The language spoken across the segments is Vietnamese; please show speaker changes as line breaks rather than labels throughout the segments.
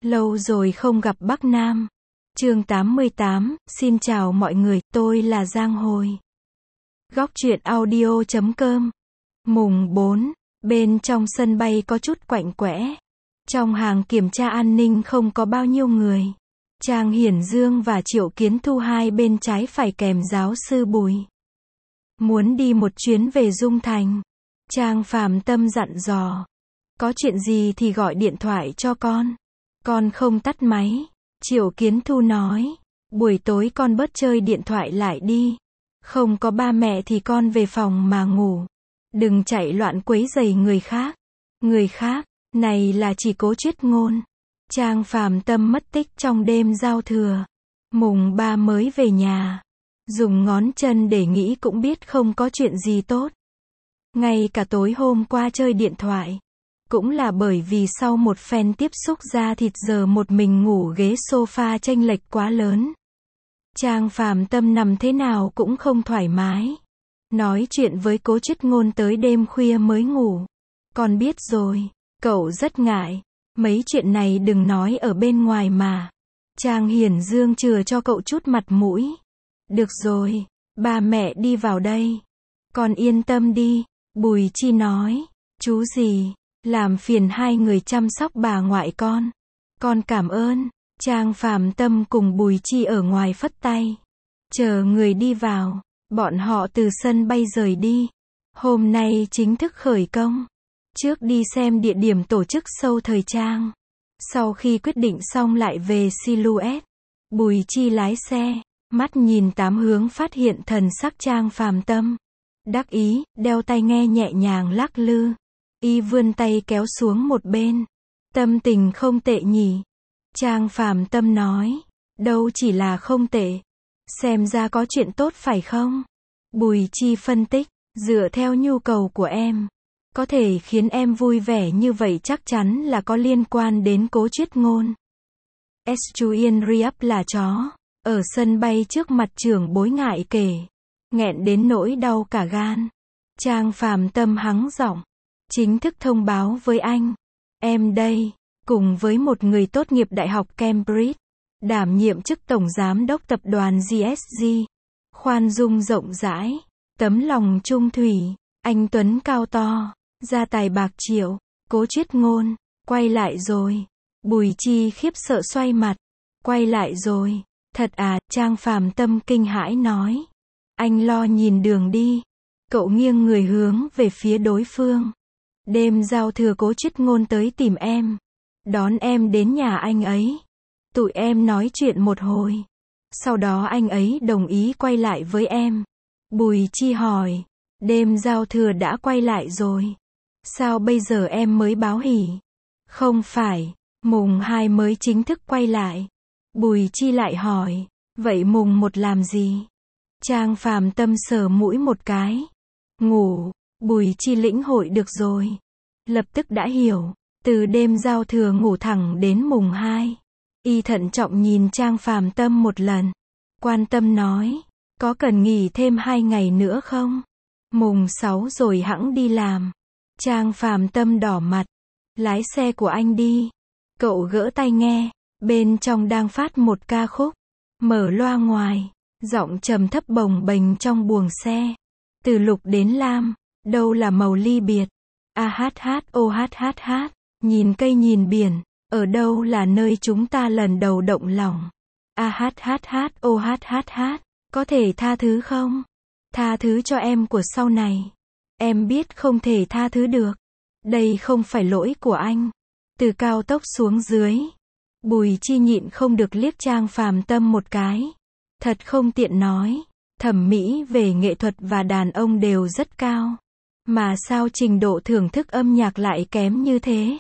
Lâu rồi không gặp Bắc Nam. Chương 88, xin chào mọi người, tôi là Giang Hồi. Góc truyện audio.com. Mùng 4, bên trong sân bay có chút quạnh quẽ. Trong hàng kiểm tra an ninh không có bao nhiêu người. Trang Hiển Dương và Triệu Kiến Thu hai bên trái phải kèm giáo sư Bùi. Muốn đi một chuyến về Dung Thành. Trang Phàm Tâm dặn dò. Có chuyện gì thì gọi điện thoại cho con. Con không tắt máy. Triệu Kiến Thu nói. Buổi tối con bớt chơi điện thoại lại đi. Không có ba mẹ thì con về phòng mà ngủ. Đừng chạy loạn quấy rầy người khác. Người khác, này là chỉ Cố Triết Ngôn. Trang Phàm Tâm mất tích trong đêm giao thừa. Mùng 3 mới về nhà. Dùng ngón chân để nghĩ cũng biết không có chuyện gì tốt. Ngay cả tối hôm qua chơi điện thoại. Cũng là bởi vì sau một phen tiếp xúc da thịt giờ một mình ngủ ghế sofa chênh lệch quá lớn. Trang Phàm Tâm nằm thế nào cũng không thoải mái. Nói chuyện với Cố Triết Ngôn tới đêm khuya mới ngủ. Con biết rồi, cậu rất ngại. Mấy chuyện này đừng nói ở bên ngoài mà. Trang Hiển Dương chừa cho cậu chút mặt mũi. Được rồi, ba mẹ đi vào đây. Con yên tâm đi, Bùi Chi nói. Chú gì, làm phiền hai người chăm sóc bà ngoại con. Con cảm ơn. Trang Phàm Tâm cùng Bùi Chi ở ngoài phất tay. Chờ người đi vào, bọn họ từ sân bay rời đi. Hôm nay chính thức khởi công. Trước đi xem địa điểm tổ chức show thời trang. Sau khi quyết định xong lại về Silhouette. Bùi Chi lái xe, mắt nhìn tám hướng phát hiện thần sắc Trang Phàm Tâm. Đắc ý, đeo tai nghe nhẹ nhàng lắc lư. Y vươn tay kéo xuống một bên. Tâm tình không tệ nhỉ? Trang Phàm Tâm nói. Đâu chỉ là không tệ. Xem ra có chuyện tốt phải không? Bùi Chi phân tích. Dựa theo nhu cầu của em. Có thể khiến em vui vẻ như vậy chắc chắn là có liên quan đến Cố Triết Ngôn. Estuyen Riap là chó. Ở sân bay trước mặt trưởng bối ngại kể. Nghẹn đến nỗi đau cả gan. Trang Phàm Tâm hắng giọng. Chính thức thông báo với anh. Em đây, cùng với một người tốt nghiệp Đại học Cambridge. Đảm nhiệm chức tổng giám đốc tập đoàn GSG. Khoan dung rộng rãi. Tấm lòng trung thủy. Anh Tuấn cao to. Gia tài bạc triệu. Cố Triết Ngôn. Quay lại rồi. Bùi Chi khiếp sợ xoay mặt. Quay lại rồi. Thật à, Trang Phàm Tâm kinh hãi nói. Anh lo nhìn đường đi. Cậu nghiêng người hướng về phía đối phương. Đêm giao thừa Cố Triết Ngôn tới tìm em. Đón em đến nhà anh ấy. Tụi em nói chuyện một hồi. Sau đó anh ấy đồng ý quay lại với em. Bùi Chi hỏi. Đêm giao thừa đã quay lại rồi. Sao bây giờ em mới báo hỉ? Không phải, mùng 2 mới chính thức quay lại. Bùi Chi lại hỏi. Vậy mùng 1 làm gì? Trang Phàm Tâm sờ mũi một cái. Ngủ. Bùi Chi lĩnh hội được rồi. Lập tức đã hiểu. Từ đêm giao thừa ngủ thẳng đến mùng 2. Y thận trọng nhìn Trang Phàm Tâm một lần. Quan tâm nói. Có cần nghỉ thêm 2 ngày nữa không? Mùng 6 rồi hẵng đi làm. Trang Phàm Tâm đỏ mặt. Lái xe của anh đi. Cậu gỡ tai nghe. Bên trong đang phát một ca khúc. Mở loa ngoài. Giọng trầm thấp bồng bềnh trong buồng xe. Từ lục đến lam. Đâu là màu ly biệt. A hát hát ô hát hát hát. Nhìn cây nhìn biển. Ở đâu là nơi chúng ta lần đầu động lòng. A hát hát hát ô hát hát hát. Có thể tha thứ không? Tha thứ cho em của sau này. Em biết không thể tha thứ được. Đây không phải lỗi của anh. Từ cao tốc xuống dưới. Bùi Chi nhịn không được liếc Trang Phàm Tâm một cái. Thật không tiện nói. Thẩm mỹ về nghệ thuật và đàn ông đều rất cao. Mà sao trình độ thưởng thức âm nhạc lại kém như thế?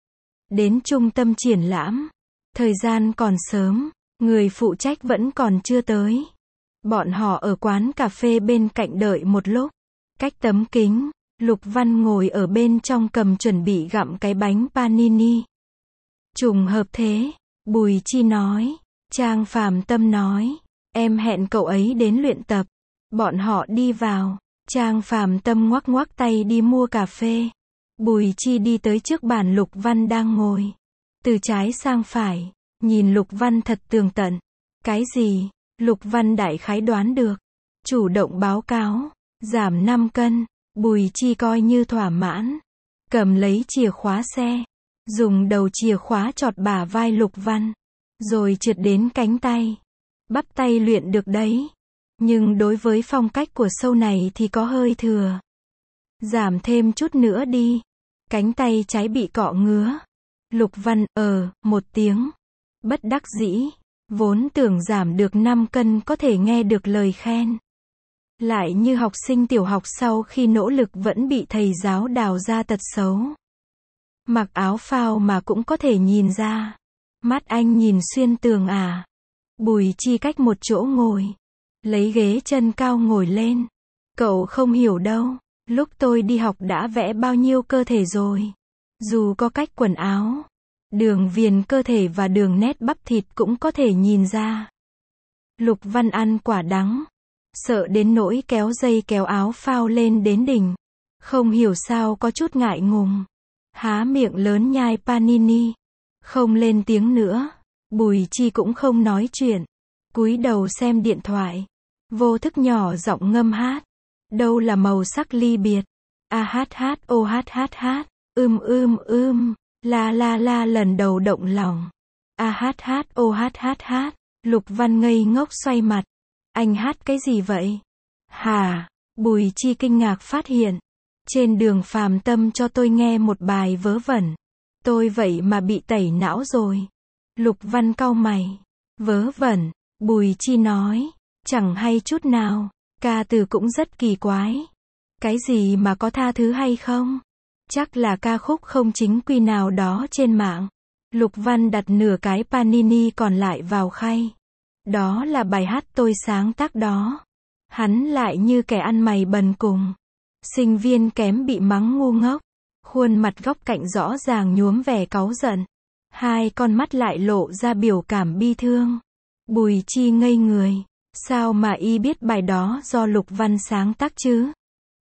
Đến trung tâm triển lãm. Thời gian còn sớm. Người phụ trách vẫn còn chưa tới. Bọn họ ở quán cà phê bên cạnh đợi một lúc. Cách tấm kính, Lục Văn ngồi ở bên trong cầm chuẩn bị gặm cái bánh panini. Trùng hợp thế, Bùi Chi nói. Trang Phàm Tâm nói. Em hẹn cậu ấy đến luyện tập. Bọn họ đi vào. Trang Phàm Tâm ngoắc ngoắc tay đi mua cà phê. Bùi Chi đi tới trước bàn Lục Văn đang ngồi. Từ trái sang phải, nhìn Lục Văn thật tường tận. Cái gì? Lục Văn đại khái đoán được. Chủ động báo cáo, giảm 5 cân, Bùi Chi coi như thỏa mãn. Cầm lấy chìa khóa xe, dùng đầu chìa khóa chọt bả vai Lục Văn, rồi trượt đến cánh tay. Bắp tay luyện được đấy, nhưng đối với phong cách của show này thì có hơi thừa. Giảm thêm chút nữa đi. Cánh tay trái bị cọ ngứa. Lục Văn, một tiếng. Bất đắc dĩ, vốn tưởng giảm được 5 cân có thể nghe được lời khen. Lại như học sinh tiểu học sau khi nỗ lực vẫn bị thầy giáo đào ra tật xấu. Mặc áo phao mà cũng có thể nhìn ra. Mắt anh nhìn xuyên tường à. Bùi Chi cách một chỗ ngồi. Lấy ghế chân cao ngồi lên. Cậu không hiểu đâu. Lúc tôi đi học đã vẽ bao nhiêu cơ thể rồi. Dù có cách quần áo, đường viền cơ thể và đường nét bắp thịt cũng có thể nhìn ra. Lục Văn ăn quả đắng. Sợ đến nỗi kéo dây kéo áo phao lên đến đỉnh. Không hiểu sao có chút ngại ngùng. Há miệng lớn nhai panini. Không lên tiếng nữa. Bùi Chi cũng không nói chuyện. Cúi đầu xem điện thoại. Vô thức nhỏ giọng ngâm hát. Đâu là màu sắc ly biệt. A hát hát ô hát hát hát. La la la lần đầu động lòng. A hát hát ô hát hát hát. Lục Văn ngây ngốc xoay mặt. Anh hát cái gì vậy? Hả? Bùi Chi kinh ngạc phát hiện. Trên đường Phàm Tâm cho tôi nghe một bài vớ vẩn. Tôi vậy mà bị tẩy não rồi. Lục Văn cau mày. Vớ vẩn, Bùi Chi nói. Chẳng hay chút nào. Ca từ cũng rất kỳ quái. Cái gì mà có tha thứ hay không? Chắc là ca khúc không chính quy nào đó trên mạng. Lục Văn đặt nửa cái panini còn lại vào khay. Đó là bài hát tôi sáng tác đó. Hắn lại như kẻ ăn mày bần cùng. Sinh viên kém bị mắng ngu ngốc. Khuôn mặt góc cạnh rõ ràng nhuốm vẻ cáu giận. Hai con mắt lại lộ ra biểu cảm bi thương. Bùi Chi ngây người. Sao mà y biết bài đó do Lục Văn sáng tác chứ?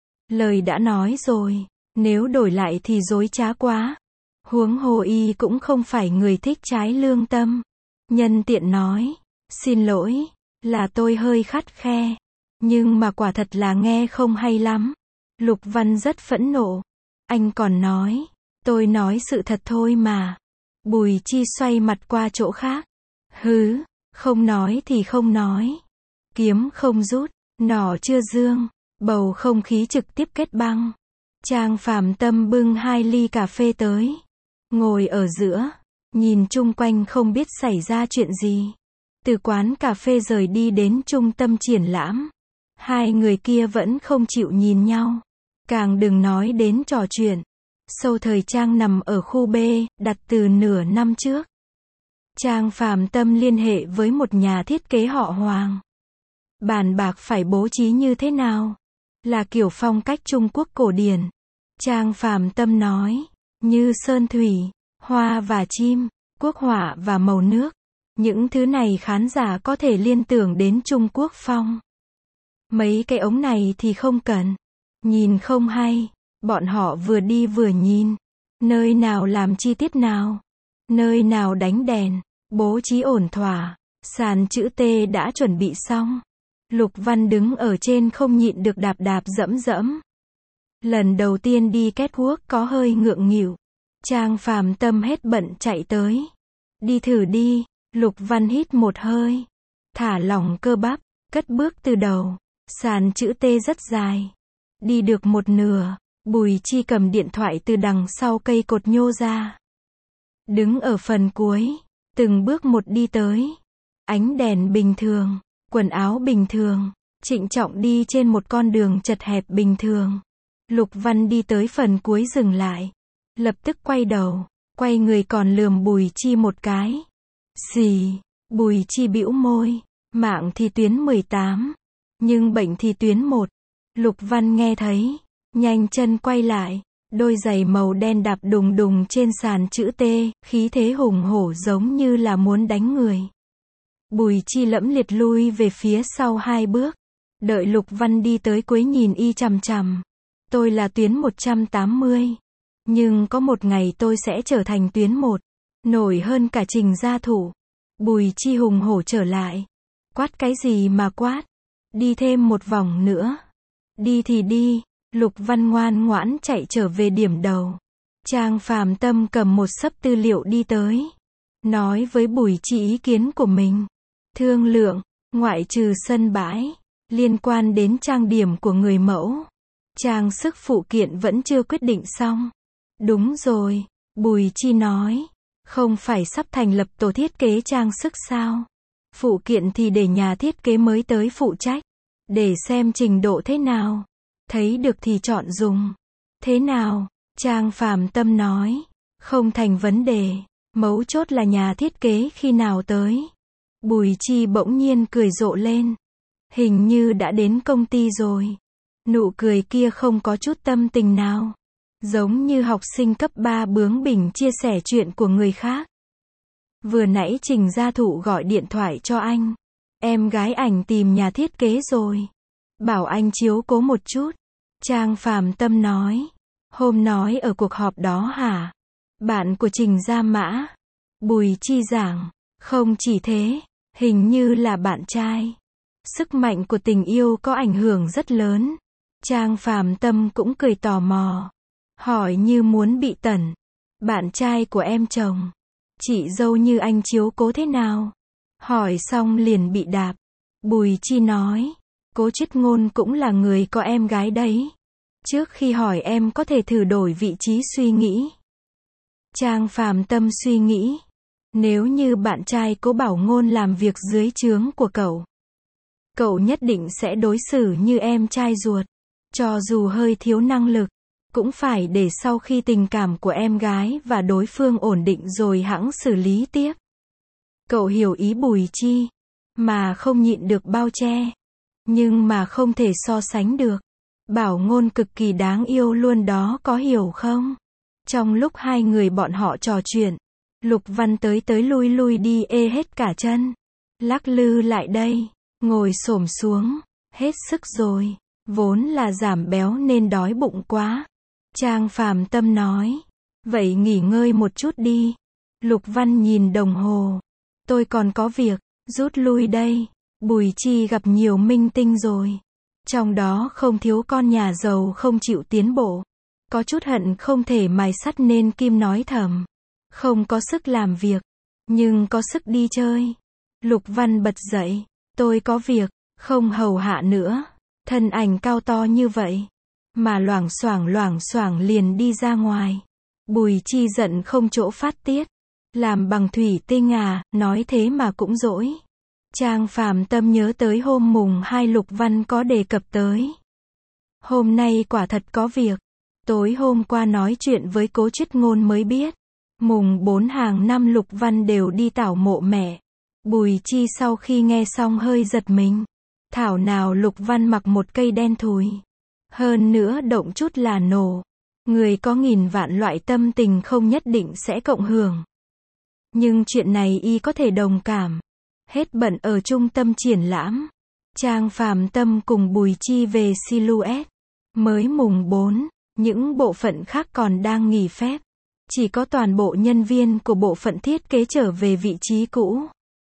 Lời đã nói rồi, nếu đổi lại thì dối trá quá. Huống hồ y cũng không phải người thích trái lương tâm. Nhân tiện nói, xin lỗi, là tôi hơi khắt khe. Nhưng mà quả thật là nghe không hay lắm. Lục Văn rất phẫn nộ. Anh còn nói, tôi nói sự thật thôi mà. Bùi Chi xoay mặt qua chỗ khác. Hứ, không nói thì không nói. Kiếm không rút, nỏ chưa dương, bầu không khí trực tiếp kết băng. Trang Phàm Tâm bưng 2 ly cà phê tới. Ngồi ở giữa, nhìn chung quanh không biết xảy ra chuyện gì. Từ quán cà phê rời đi đến trung tâm triển lãm. Hai người kia vẫn không chịu nhìn nhau. Càng đừng nói đến trò chuyện. Show thời trang nằm ở khu B, đặt từ nửa năm trước. Trang Phàm Tâm liên hệ với một nhà thiết kế họ Hoàng. Bàn bạc phải bố trí như thế nào? Là kiểu phong cách Trung Quốc cổ điển. Trang Phàm Tâm nói, như sơn thủy, hoa và chim, quốc họa và màu nước. Những thứ này khán giả có thể liên tưởng đến Trung Quốc phong. Mấy cái ống này thì không cần. Nhìn không hay. Bọn họ vừa đi vừa nhìn. Nơi nào làm chi tiết nào? Nơi nào đánh đèn? Bố trí ổn thỏa. Sàn chữ T đã chuẩn bị xong. Lục Văn đứng ở trên không nhịn được đạp đạp dẫm dẫm. Lần đầu tiên đi catwalk có hơi ngượng nghịu. Trang Phàm Tâm hết bận chạy tới. Đi thử đi. Lục Văn hít một hơi. Thả lỏng cơ bắp. Cất bước từ đầu. Sàn chữ T rất dài. Đi được một nửa. Bùi Chi cầm điện thoại từ đằng sau cây cột nhô ra. Đứng ở phần cuối. Từng bước một đi tới. Ánh đèn bình thường. Quần áo bình thường. Trịnh trọng đi trên một con đường chật hẹp bình thường. Lục Văn đi tới phần cuối dừng lại. Lập tức quay đầu. Quay người còn lườm Bùi Chi một cái. Xì. Bùi Chi bĩu môi. Mạng thì tuyến 18. Nhưng bệnh thì tuyến 1. Lục Văn nghe thấy. Nhanh chân quay lại. Đôi giày màu đen đạp đùng đùng trên sàn chữ T. Khí thế hùng hổ giống như là muốn đánh người. Bùi Chi lẫm liệt lui về phía sau 2 bước. Đợi Lục Văn đi tới cuối nhìn y chằm chằm. Tôi là tuyến 180. Nhưng có một ngày tôi sẽ trở thành tuyến 1. Nổi hơn cả Trình gia thủ. Bùi Chi hùng hổ trở lại. Quát cái gì mà quát? Đi thêm một vòng nữa. Đi thì đi. Lục Văn ngoan ngoãn chạy trở về điểm đầu. Trang Phàm Tâm cầm một xấp tư liệu đi tới. Nói với Bùi Chi ý kiến của mình. Thương lượng, ngoại trừ sân bãi, liên quan đến trang điểm của người mẫu. Trang sức phụ kiện vẫn chưa quyết định xong. Đúng rồi, Bùi Chi nói. Không phải sắp thành lập tổ thiết kế trang sức sao? Phụ kiện thì để nhà thiết kế mới tới phụ trách. Để xem trình độ thế nào. Thấy được thì chọn dùng. Thế nào? Trang Phàm Tâm nói. Không thành vấn đề. Mấu chốt là nhà thiết kế khi nào tới. Bùi Chi bỗng nhiên cười rộ lên. Hình như đã đến công ty rồi. Nụ cười kia không có chút tâm tình nào. Giống như học sinh cấp 3 bướng bỉnh chia sẻ chuyện của người khác. Vừa nãy Trình gia thụ gọi điện thoại cho anh. Em gái ảnh tìm nhà thiết kế rồi. Bảo anh chiếu cố một chút. Trang Phàm Tâm nói. Hôm nói ở cuộc họp đó hả? Bạn của Trình gia Mã. Bùi Chi giảng. Không chỉ thế, hình như là bạn trai. Sức mạnh của tình yêu có ảnh hưởng rất lớn. Trang Phàm Tâm cũng cười tò mò. Hỏi như muốn bị tẩn. Bạn trai của em chồng. Chị dâu như anh chiếu cố thế nào? Hỏi xong liền bị đạp. Bùi Chi nói. Cố Chiết Ngôn cũng là người có em gái đấy. Trước khi hỏi em có thể thử đổi vị trí suy nghĩ. Trang Phàm Tâm suy nghĩ. Nếu như bạn trai Cố Bảo Ngôn làm việc dưới trướng của cậu nhất định sẽ đối xử như em trai ruột. Cho dù hơi thiếu năng lực, cũng phải để sau khi tình cảm của em gái và đối phương ổn định rồi hẵng xử lý tiếp. Cậu hiểu ý Bùi Chi, mà không nhịn được bao che. Nhưng mà không thể so sánh được. Bảo Ngôn cực kỳ đáng yêu luôn đó, có hiểu không? Trong lúc hai người bọn họ trò chuyện, Lục Văn tới lui lui đi ê hết cả chân. Lắc lư lại đây, ngồi xổm xuống, hết sức rồi, vốn là giảm béo nên đói bụng quá. Trang Phàm Tâm nói, vậy nghỉ ngơi một chút đi. Lục Văn nhìn đồng hồ, tôi còn có việc, rút lui đây. Bùi Chi gặp nhiều minh tinh rồi, trong đó không thiếu con nhà giàu không chịu tiến bộ. Có chút hận không thể mài sắt nên kim nói thầm. Không có sức làm việc, nhưng có sức đi chơi. Lục Văn bật dậy, tôi có việc, không hầu hạ nữa. Thân ảnh cao to như vậy, mà loảng xoảng liền đi ra ngoài. Bùi Chi giận không chỗ phát tiết. Làm bằng thủy tinh à, nói thế mà cũng dỗi. Trang Phàm Tâm nhớ tới hôm mùng 2 Lục Văn có đề cập tới. Hôm nay quả thật có việc. Tối hôm qua nói chuyện với Cố Chiết Ngôn mới biết. Mùng 4 hàng năm Lục Văn đều đi tảo mộ mẹ. Bùi Chi sau khi nghe xong hơi giật mình. Thảo nào Lục Văn mặc một cây đen thùi. Hơn nữa động chút là nổ. Người có nghìn vạn loại tâm tình không nhất định sẽ cộng hưởng. Nhưng chuyện này y có thể đồng cảm. Hết bận ở trung tâm triển lãm. Trang Phàm Tâm cùng Bùi Chi về Silhouette. Mới mùng 4, những bộ phận khác còn đang nghỉ phép. Chỉ có toàn bộ nhân viên của bộ phận thiết kế trở về vị trí cũ.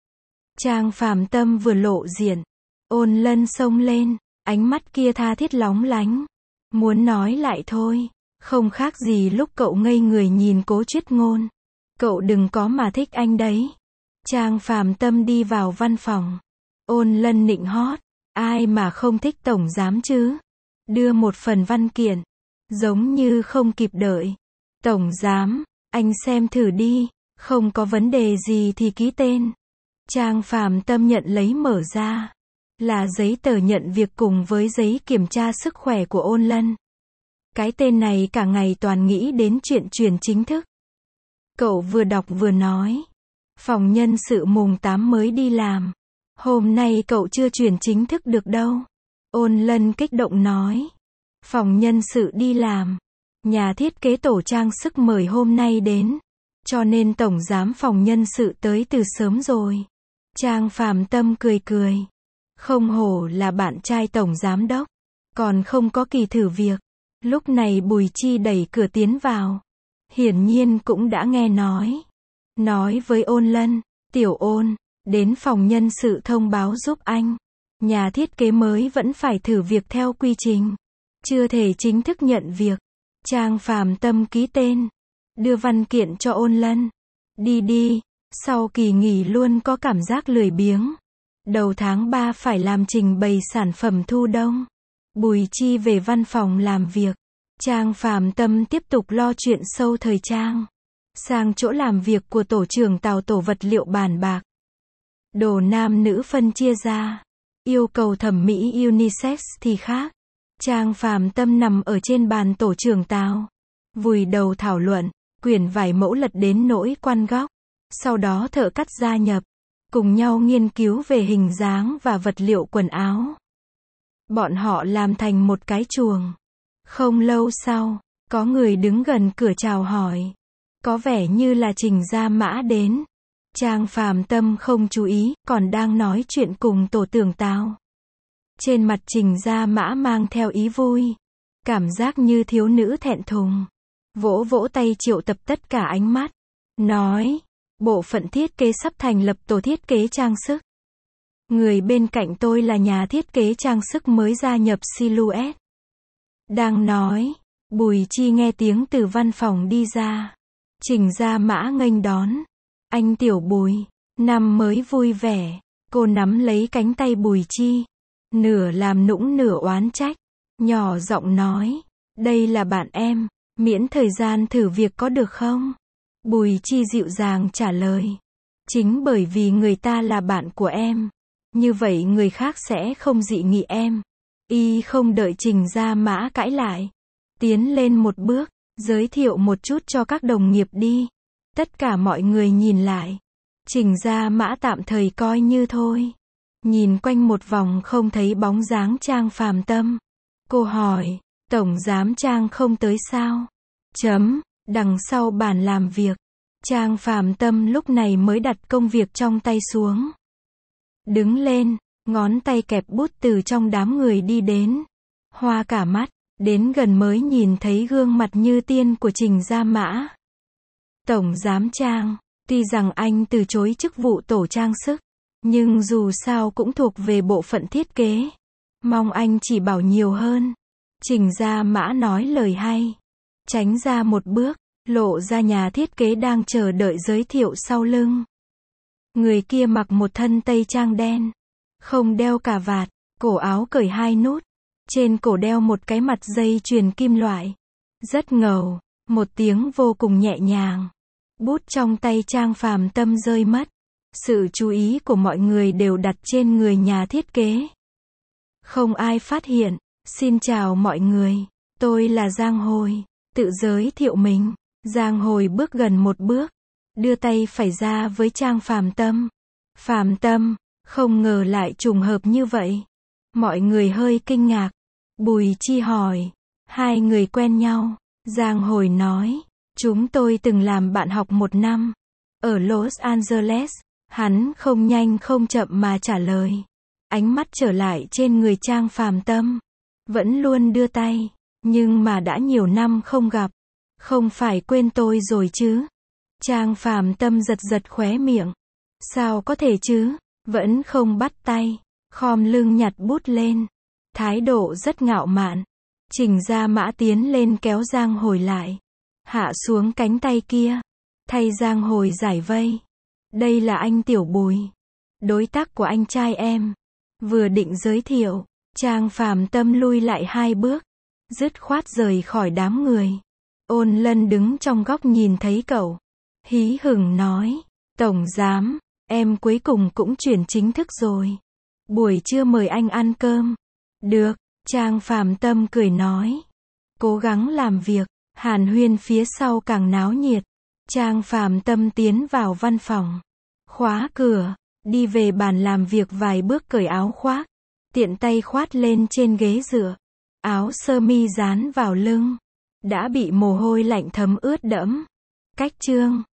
Trang Phàm Tâm vừa lộ diện. Ôn Lân xông lên, ánh mắt kia tha thiết lóng lánh. Muốn nói lại thôi, không khác gì lúc cậu ngây người nhìn Cố Chiết Ngôn. Cậu đừng có mà thích anh đấy. Trang Phàm Tâm đi vào văn phòng. Ôn Lân nịnh hót. Ai mà không thích tổng giám chứ? Đưa một phần văn kiện. Giống như không kịp đợi. Tổng giám, anh xem thử đi. Không có vấn đề gì thì ký tên. Trang Phàm Tâm nhận lấy mở ra. Là giấy tờ nhận việc cùng với giấy kiểm tra sức khỏe của Ôn Lân. Cái tên này cả ngày toàn nghĩ đến chuyện chuyển chính thức. Cậu vừa đọc vừa nói. Phòng nhân sự mùng 8 mới đi làm. Hôm nay cậu chưa chuyển chính thức được đâu. Ôn Lân kích động nói. Phòng nhân sự đi làm. Nhà thiết kế tổ trang sức mời hôm nay đến. Cho nên tổng giám phòng nhân sự tới từ sớm rồi. Trang Phàm Tâm cười cười. Không hổ là bạn trai tổng giám đốc. Còn không có kỳ thử việc. Lúc này Bùi Chi đẩy cửa tiến vào. Hiển nhiên cũng đã nghe nói. nói với Ôn Lân, Tiểu Ôn, đến phòng nhân sự thông báo giúp anh. Nhà thiết kế mới vẫn phải thử việc theo quy trình. Chưa thể chính thức nhận việc. Trang Phàm Tâm ký tên. Đưa văn kiện cho Ôn Lân. Đi đi, sau kỳ nghỉ luôn có cảm giác lười biếng. Đầu tháng 3 phải làm trình bày sản phẩm thu đông. Bùi Chi về văn phòng làm việc. Trang Phàm Tâm tiếp tục lo chuyện sâu thời trang. Sang chỗ làm việc của tổ trưởng Tào tổ vật liệu bàn bạc. Đồ nam nữ phân chia ra. Yêu cầu thẩm mỹ unisex thì khác. Trang Phàm Tâm nằm ở trên bàn tổ trưởng Tào. Vùi đầu thảo luận. Quyển vải mẫu lật đến nỗi quăn góc. Sau đó thợ cắt gia nhập. Cùng nhau nghiên cứu về hình dáng và vật liệu quần áo. Bọn họ làm thành một cái chuồng. Không lâu sau, có người đứng gần cửa chào hỏi. Có vẻ như là Trình Gia Mã đến. Trang Phàm Tâm không chú ý, còn đang nói chuyện cùng tổ trưởng Tào. Trên mặt Trình Gia Mã mang theo ý vui. Cảm giác như thiếu nữ thẹn thùng. Vỗ vỗ tay triệu tập tất cả ánh mắt. Nói, bộ phận thiết kế sắp thành lập tổ thiết kế trang sức. Người bên cạnh tôi là nhà thiết kế trang sức mới gia nhập Silhouette. Đang nói, Bùi Chi nghe tiếng từ văn phòng đi ra. Trình Gia Mã nghênh đón. Anh Tiểu Bùi, năm mới vui vẻ. Cô nắm lấy cánh tay Bùi Chi. Nửa làm nũng nửa oán trách. Nhỏ giọng nói, đây là bạn em, miễn thời gian thử việc có được không? Bùi Chi dịu dàng trả lời. Chính bởi vì người ta là bạn của em. Như vậy người khác sẽ không dị nghị em. Y không đợi Trình Gia Mã cãi lại. Tiến lên một bước, giới thiệu một chút cho các đồng nghiệp đi. Tất cả mọi người nhìn lại. Trình Gia Mã tạm thời coi như thôi. Nhìn quanh một vòng không thấy bóng dáng Trang Phàm Tâm. Cô hỏi, Tổng Giám Trang không tới sao? Đằng sau bàn làm việc. Trang Phàm Tâm lúc này mới đặt công việc trong tay xuống. Đứng lên, ngón tay kẹp bút từ trong đám người đi đến. Hoa cả mắt, đến gần mới nhìn thấy gương mặt như tiên của Trình Gia Mã. Tổng Giám Trang, tuy rằng anh từ chối chức vụ tổ trang sức, nhưng dù sao cũng thuộc về bộ phận thiết kế. Mong anh chỉ bảo nhiều hơn. Trình Gia Mã nói lời hay. Tránh ra một bước, lộ ra nhà thiết kế đang chờ đợi giới thiệu sau lưng. Người kia mặc một thân tây trang đen. Không đeo cà vạt, cổ áo cởi 2 nút. Trên cổ đeo một cái mặt dây chuyền kim loại. Rất ngầu, một tiếng vô cùng nhẹ nhàng. Bút trong tay Trang Phàm Tâm rơi mất. Sự chú ý của mọi người đều đặt trên người nhà thiết kế. Không ai phát hiện. Xin chào mọi người, tôi là Giang Hồi. Tự giới thiệu mình. Giang Hồi bước gần một bước. Đưa tay phải ra với Trang Phàm Tâm. Phàm Tâm, không ngờ lại trùng hợp như vậy. Mọi người hơi kinh ngạc. Bùi Chi hỏi, hai người quen nhau? Giang Hồi nói, chúng tôi từng làm bạn học 1 năm. Ở Los Angeles. Hắn không nhanh không chậm mà trả lời. Ánh mắt trở lại trên người Trang Phàm Tâm. Vẫn luôn đưa tay. Nhưng mà đã nhiều năm không gặp. Không phải quên tôi rồi chứ? Trang Phàm Tâm giật giật khóe miệng. Sao có thể chứ? Vẫn không bắt tay. Khom lưng nhặt bút lên. Thái độ rất ngạo mạn. Trình Gia Mã tiến lên kéo Giang Hồi lại. Hạ xuống cánh tay kia. Thay Giang Hồi giải vây. Đây là anh Tiểu Bùi. Đối tác của anh trai em. Vừa định giới thiệu. Trang Phàm Tâm lui lại 2 bước. Dứt khoát rời khỏi đám người. Ôn Lân đứng trong góc nhìn thấy cậu. Hí hửng nói. Tổng giám, em cuối cùng cũng chuyển chính thức rồi. Buổi trưa mời anh ăn cơm. Được, Trang Phàm Tâm cười nói. Cố gắng làm việc. Hàn huyên phía sau càng náo nhiệt. Trang Phàm Tâm tiến vào văn phòng. Khóa cửa. Đi về bàn làm việc vài bước cởi áo khoác. Tiện tay khoát lên trên ghế dựa. Áo sơ mi dán vào lưng. Đã bị mồ hôi lạnh thấm ướt đẫm. Cách chương